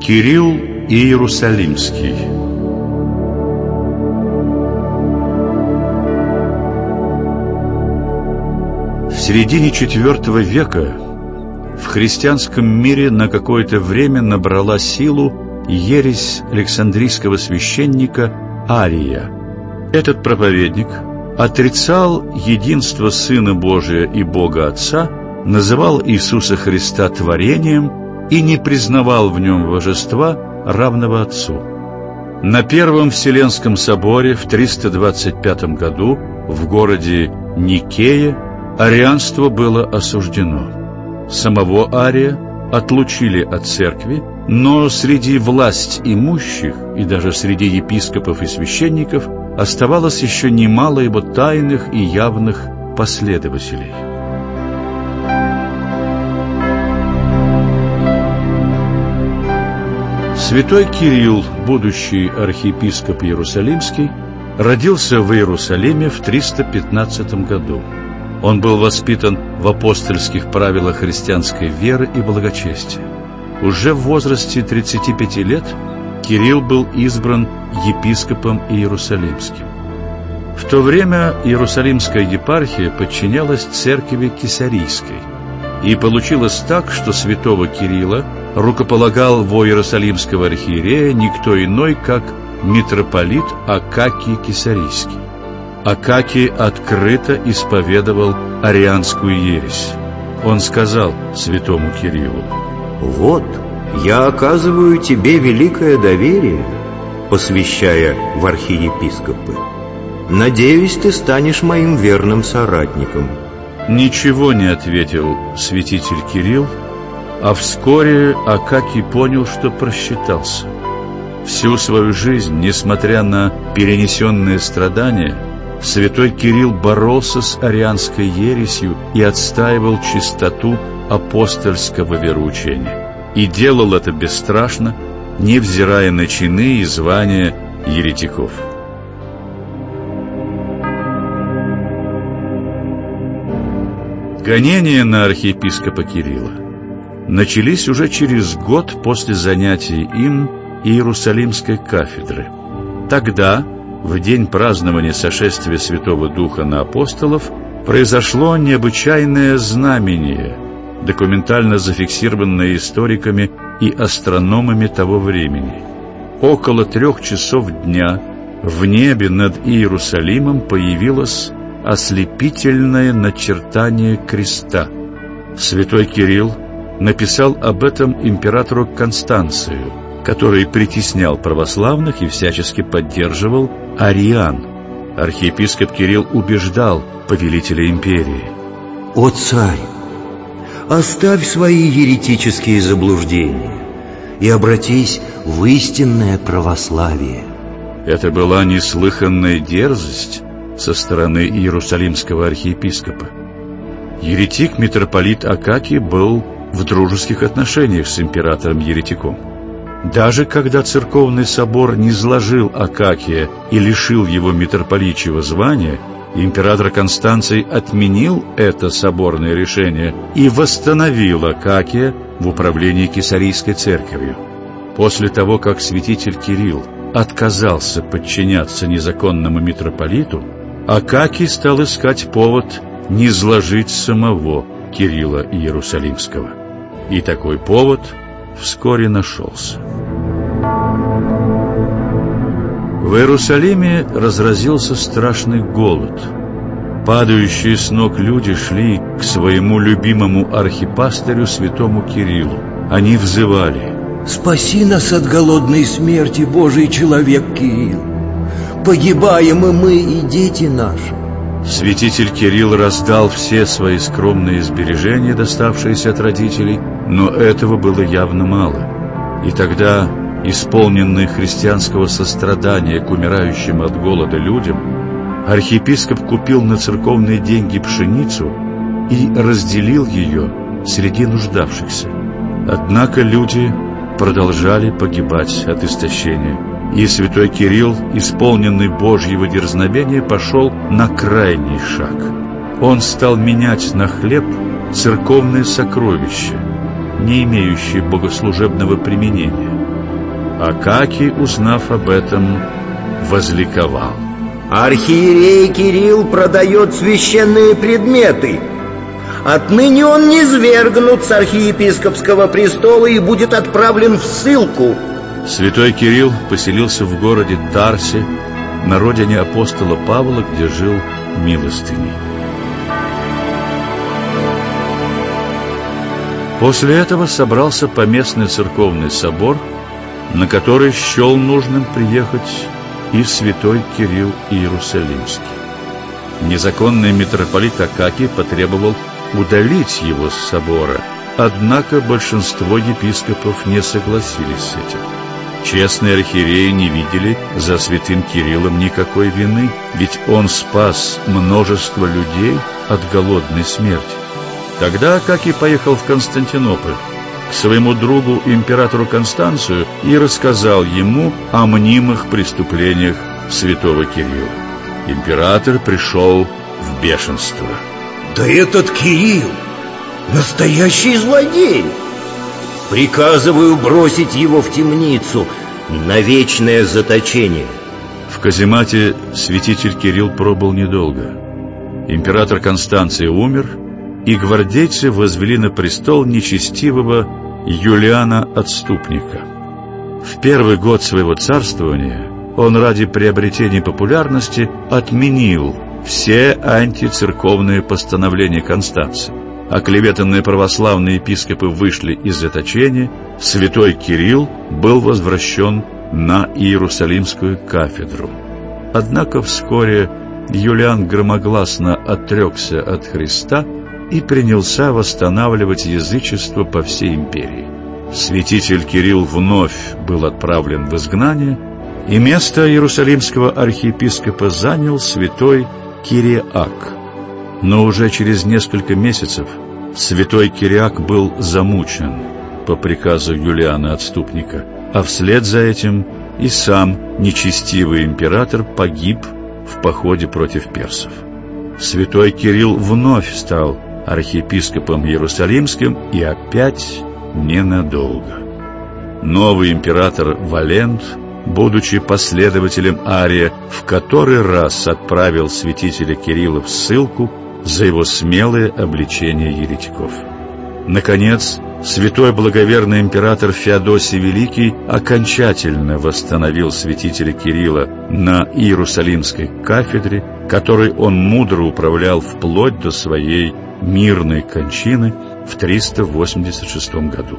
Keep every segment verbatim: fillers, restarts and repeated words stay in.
Кирилл Иерусалимский. В середине четвертого века в христианском мире на какое-то время набрала силу ересь Александрийского священника Ария. Этот проповедник отрицал единство Сына Божия и Бога Отца, называл Иисуса Христа творением и не признавал в нем божества, равного Отцу. На Первом Вселенском соборе в триста двадцать пятом году в городе Никее арианство было осуждено. Самого Ария отлучили от церкви, но среди власть имущих и даже среди епископов и священников оставалось еще немало его тайных и явных последователей. Святой Кирилл, будущий архиепископ Иерусалимский, родился в Иерусалиме в триста пятнадцатом году. Он был воспитан в апостольских правилах христианской веры и благочестия. Уже в возрасте тридцати пяти лет Кирилл был избран епископом Иерусалимским. В то время Иерусалимская епархия подчинялась церкви Кесарийской. И получилось так, что святого Кирилла рукополагал во Иерусалимского архиерея никто иной, как митрополит Акакий Кесарийский. Акакий открыто исповедовал арианскую ересь. Он сказал святому Кириллу: «Вот, я оказываю тебе великое доверие, посвящая в архиепископы. Надеюсь, ты станешь моим верным соратником». Ничего не ответил святитель Кирилл, а вскоре Акакий понял, что просчитался. Всю свою жизнь, несмотря на перенесенные страдания, святой Кирилл боролся с арианской ересью и отстаивал чистоту апостольского вероучения. И делал это бесстрашно, невзирая на чины и звания еретиков. Гонения на архиепископа Кирилла начались уже через год после занятий им Иерусалимской кафедры. Тогда, в день празднования сошествия Святого Духа на апостолов, произошло необычайное знамение, документально зафиксированное историками и астрономами того времени. Около трех часов дня в небе над Иерусалимом появилось ослепительное начертание креста. Святой Кирилл написал об этом императору Констанцию, который притеснял православных и всячески поддерживал ариан. Архиепископ Кирилл убеждал повелителя империи: «О царь, оставь свои еретические заблуждения и обратись в истинное православие». Это была неслыханная дерзость со стороны иерусалимского архиепископа. Еретик митрополит Акакий был в дружеских отношениях с императором-еретиком. Даже когда церковный собор низложил Акакия и лишил его митрополичьего звания, император Констанций отменил это соборное решение и восстановил Акакия в управлении Кесарийской церковью. После того, как святитель Кирилл отказался подчиняться незаконному митрополиту, Акакий стал искать повод низложить самого Кирилла Иерусалимского. И такой повод вскоре нашелся. В Иерусалиме разразился страшный голод. Падающие с ног люди шли к своему любимому архипастырю святому Кириллу. Они взывали: «Спаси нас от голодной смерти, Божий человек Кирилл! Погибаем и мы, и дети наши!» Святитель Кирилл раздал все свои скромные сбережения, доставшиеся от родителей, но этого было явно мало. И тогда, исполненный христианского сострадания к умирающим от голода людям, архиепископ купил на церковные деньги пшеницу и разделил ее среди нуждавшихся. Однако люди продолжали погибать от истощения. И святой Кирилл, исполненный Божьего дерзновения, пошел на крайний шаг. Он стал менять на хлеб церковные сокровища, не имеющие богослужебного применения. Акакий, узнав об этом, возликовал. Архиерей Кирилл продает священные предметы. Отныне он низвергнут с архиепископского престола и будет отправлен в ссылку. Святой Кирилл поселился в городе Тарсе, на родине апостола Павла, где жил милостыней. После этого собрался поместный церковный собор, на который счел нужным приехать и святой Кирилл Иерусалимский. Незаконный митрополит Акакий потребовал удалить его с собора, однако большинство епископов не согласились с этим. Честные архиереи не видели за святым Кириллом никакой вины, ведь он спас множество людей от голодной смерти. Тогда Акакий поехал в Константинополь к своему другу императору Констанцию и рассказал ему о мнимых преступлениях святого Кирилла. Император пришел в бешенство. Да этот Кирилл настоящий злодей! Приказываю бросить его в темницу на вечное заточение. В каземате святитель Кирилл пробыл недолго. Император Констанций умер, и гвардейцы возвели на престол нечестивого Юлиана Отступника. В первый год своего царствования он ради приобретения популярности отменил все антицерковные постановления Констанция. Оклеветанные православные епископы вышли из заточения, святой Кирилл был возвращен на Иерусалимскую кафедру. Однако вскоре Юлиан громогласно отрекся от Христа и принялся восстанавливать язычество по всей империи. Святитель Кирилл вновь был отправлен в изгнание, и место иерусалимского архиепископа занял святой Кириак. Но уже через несколько месяцев святой Кириак был замучен по приказу Юлиана Отступника, а вслед за этим и сам нечестивый император погиб в походе против персов. Святой Кирилл вновь стал архиепископом Иерусалимским и опять ненадолго. Новый император Валент, будучи последователем Ария, в который раз отправил святителя Кирилла в ссылку за его смелое обличение еретиков. Наконец, святой благоверный император Феодосий Великий окончательно восстановил святителя Кирилла на Иерусалимской кафедре, которой он мудро управлял вплоть до своей мирной кончины в триста восемьдесят шестом году.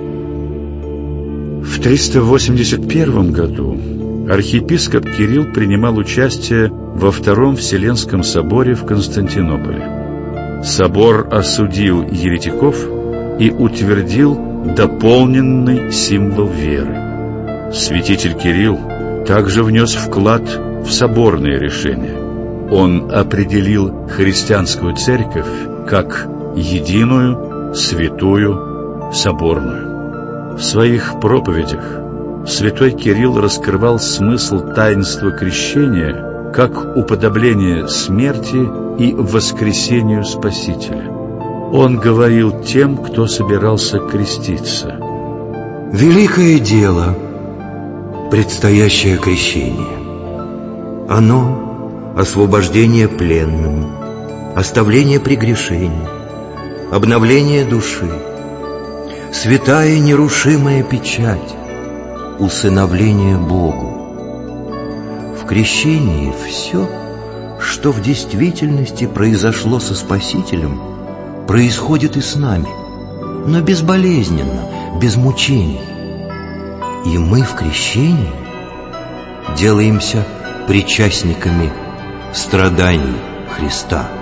В триста восемьдесят первом году архиепископ Кирилл принимал участие во Втором Вселенском соборе в Константинополе. Собор осудил еретиков и утвердил дополненный символ веры. Святитель Кирилл также внес вклад в соборные решения. Он определил христианскую церковь как единую, святую, соборную. В своих проповедях святой Кирилл раскрывал смысл таинства крещения как уподобление смерти и воскресению Спасителя. Он говорил тем, кто собирался креститься: великое дело, предстоящее крещение. Оно — освобождение пленным, оставление прегрешений, обновление души, святая нерушимая печать, усыновление Богу. В крещении все, что в действительности произошло со Спасителем, происходит и с нами, но безболезненно, без мучений. И мы в крещении делаемся причастниками страданий Христа.